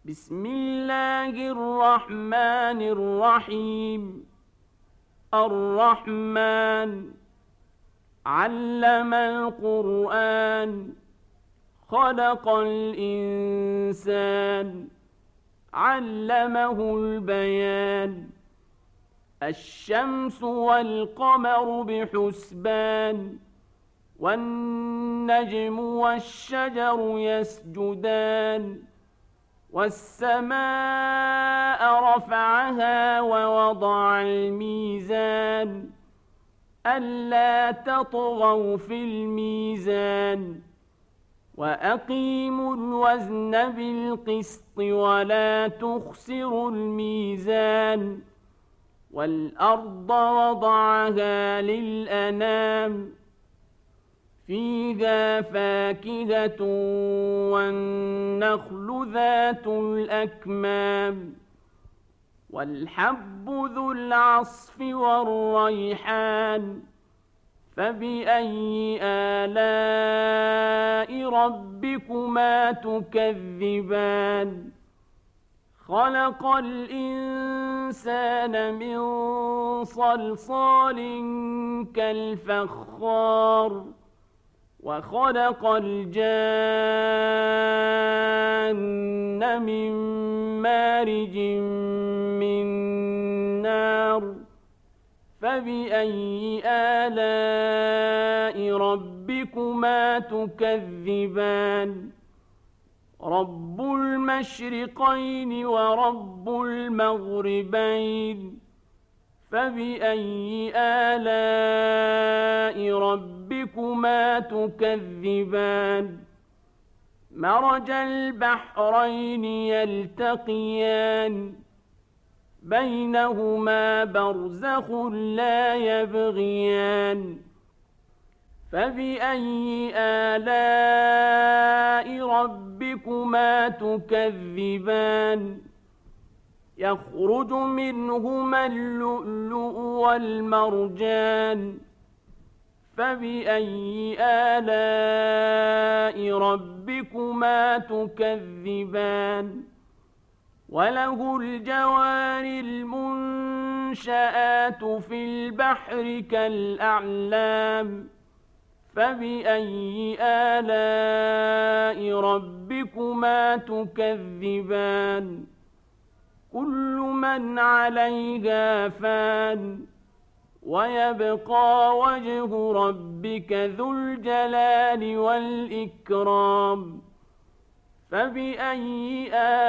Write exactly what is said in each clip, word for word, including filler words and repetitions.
بسم الله الرحمن الرحيم. الرحمن علم القرآن خلق الإنسان علمه البيان. الشمس والقمر بحسبان والنجم والشجر يسجدان. والسماء رفعها ووضع الميزان ألا تطغوا في الميزان وأقيموا الوزن بالقسط ولا تخسروا الميزان. والأرض وضعها للأنام فيها فاكهة والنخل ذات الأكمام والحب ذو العصف والريحان. فبأي آلاء ربكما تكذبان؟ خلق الإنسان من صلصال كالفخار وخلق الجان من مارج من نار. فبأي آلاء ربكما تكذبان؟ رب المشرقين ورب المغربين. فبأي آلاء ربكما تكذبان؟ مرج البحرين يلتقيان بينهما برزخ لا يبغيان. فبأي آلاء ربكما تكذبان؟ يخرج منهما اللؤلؤ والمرجان. فبأي آلاء ربكما تكذبان؟ وله الجوار المنشآت في البحر كالأعلام. فبأي آلاء ربكما تكذبان؟ كل من عليها فان ويبقى وجه ربك ذو الجلال والإكرام. فبأي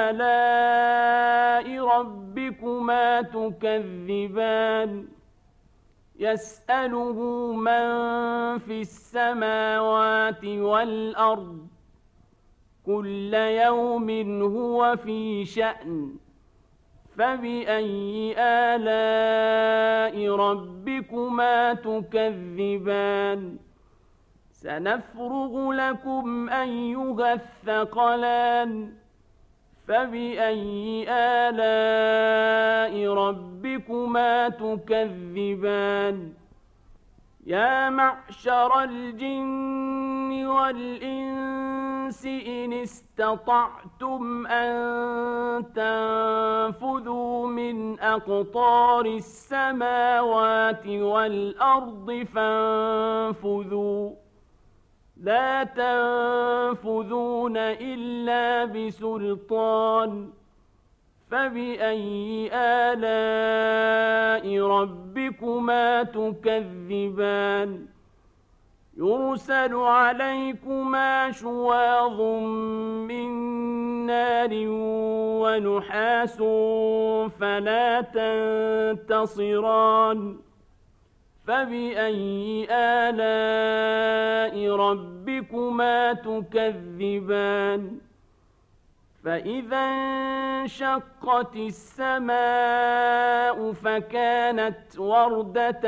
آلاء ربكما تكذبان؟ يسأله من في السماوات والأرض كل يوم هو في شأن. فبأي آلاء ربكما تكذبان؟ سنفرغ لكم أيها الثقلان. فبأي آلاء ربكما تكذبان؟ يا معشر الجن والإنس إن استطعتم أن تنفذوا من أقطار السماوات والأرض فانفذوا لا تنفذون إلا بسلطان. فبأي آلاء ربكما تكذبان؟ يرسل عليكما شواظ من نار ونحاس فلا تنتصران. فبأي آلاء ربكما تكذبان؟ فإذا انشقت السماء فكانت وردة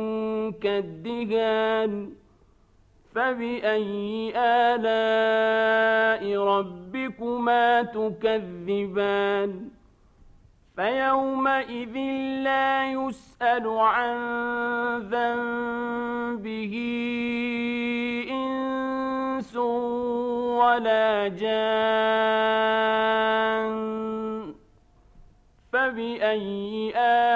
كالدهان. فبأي آلاء ربكما تكذبان؟ فيومئذ لا يسأل عن ذنبه إنس ولا جان فبأي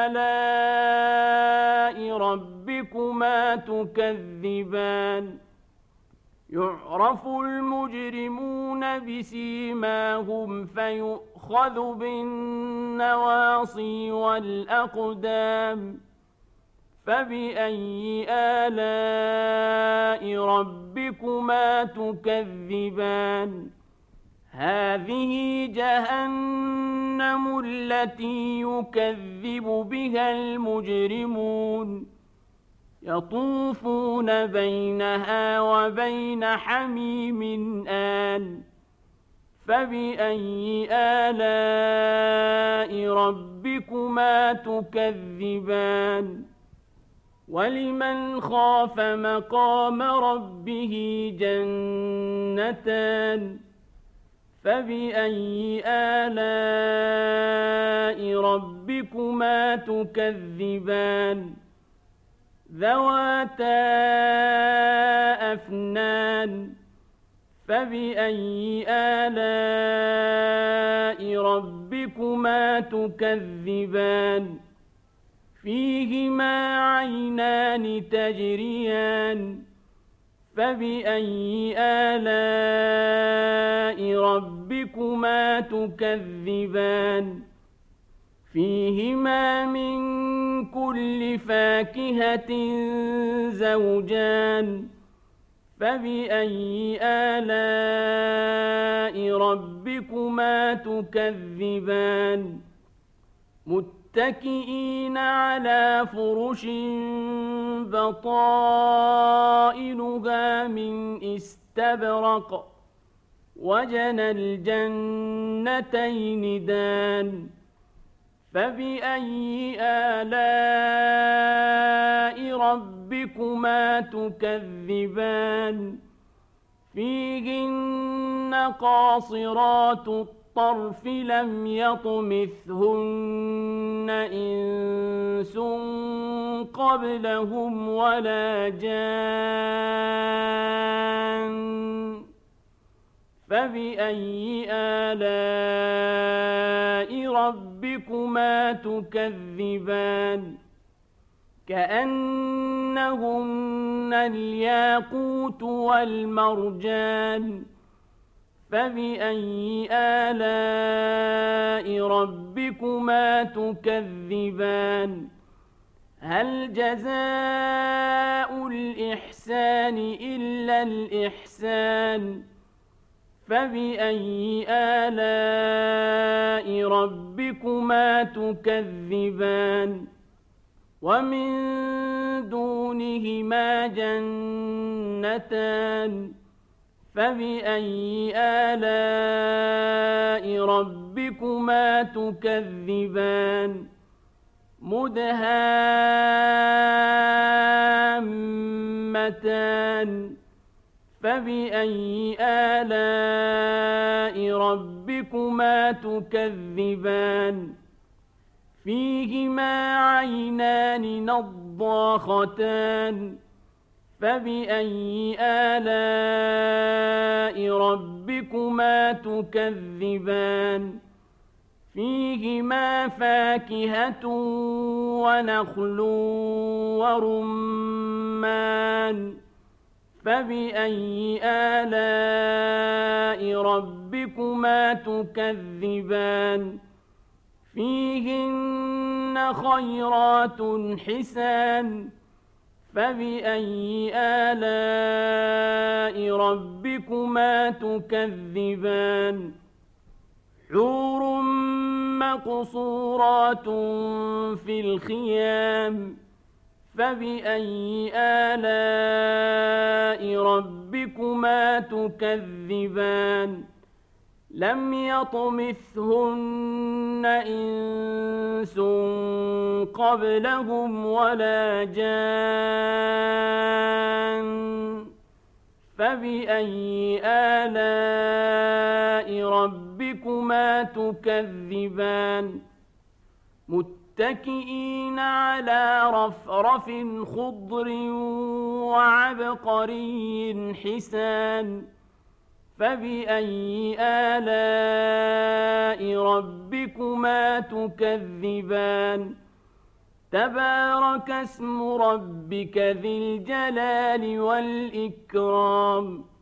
آلاء ربكما تكذبان يعرف المجرمون بسيماهم فيؤخذ بالنواصي والأقدام فبأي آلاء ربكما تكذبان هذه جهنم التي يكذب بها المجرمون يطوفون بينها وبين حميم آن فبأي آلاء ربكما تكذبان ولمن خاف مقام ربه جنتان فبأي آلاء ربكما تكذبان ذواتا أفنان فبأي آلاء ربكما تكذبان فيهما عينان تجريان فبأي آلاء ربكما تكذبان فيهما من كل فاكهة زوجان فبأي آلاء ربكما تكذبان متكئين على فرش بطائنها من استبرق وجنى الجنتين دان فبأي آلاء ربكما تكذبان فيهن قاصرات الطرف لم يطمثهن إنس قبلهم ولا جان فبأي آلاء ربكما تكذبان كأنهن الياقوت والمرجان فبأي آلاء ربكما تكذبان هل جزاء الإحسان إلا الإحسان فبأي آلاء ربكما تكذبان ومن دونهما جنتان فبأي آلاء ربكما تكذبان مدهامتان فبأي آلاء ربكما تكذبان فيهما عينان نضاختان فبأي آلاء ربكما تكذبان فيهما فاكهة ونخل ورمان فبأي آلاء ربكما تكذبان فيهن خيرات حسان فبأي آلاء ربكما تكذبان حور مقصورات في الخيام فبأي آلاء ربكما تكذبان لم يطمثهن إنس قبلهم ولا جان فبأي آلاء ربكما تكذبان متكئين على رفرف خضر وعبقري حسان فبأي آلاء ربكما تكذبان تبارك اسم ربك ذي الجلال والإكرام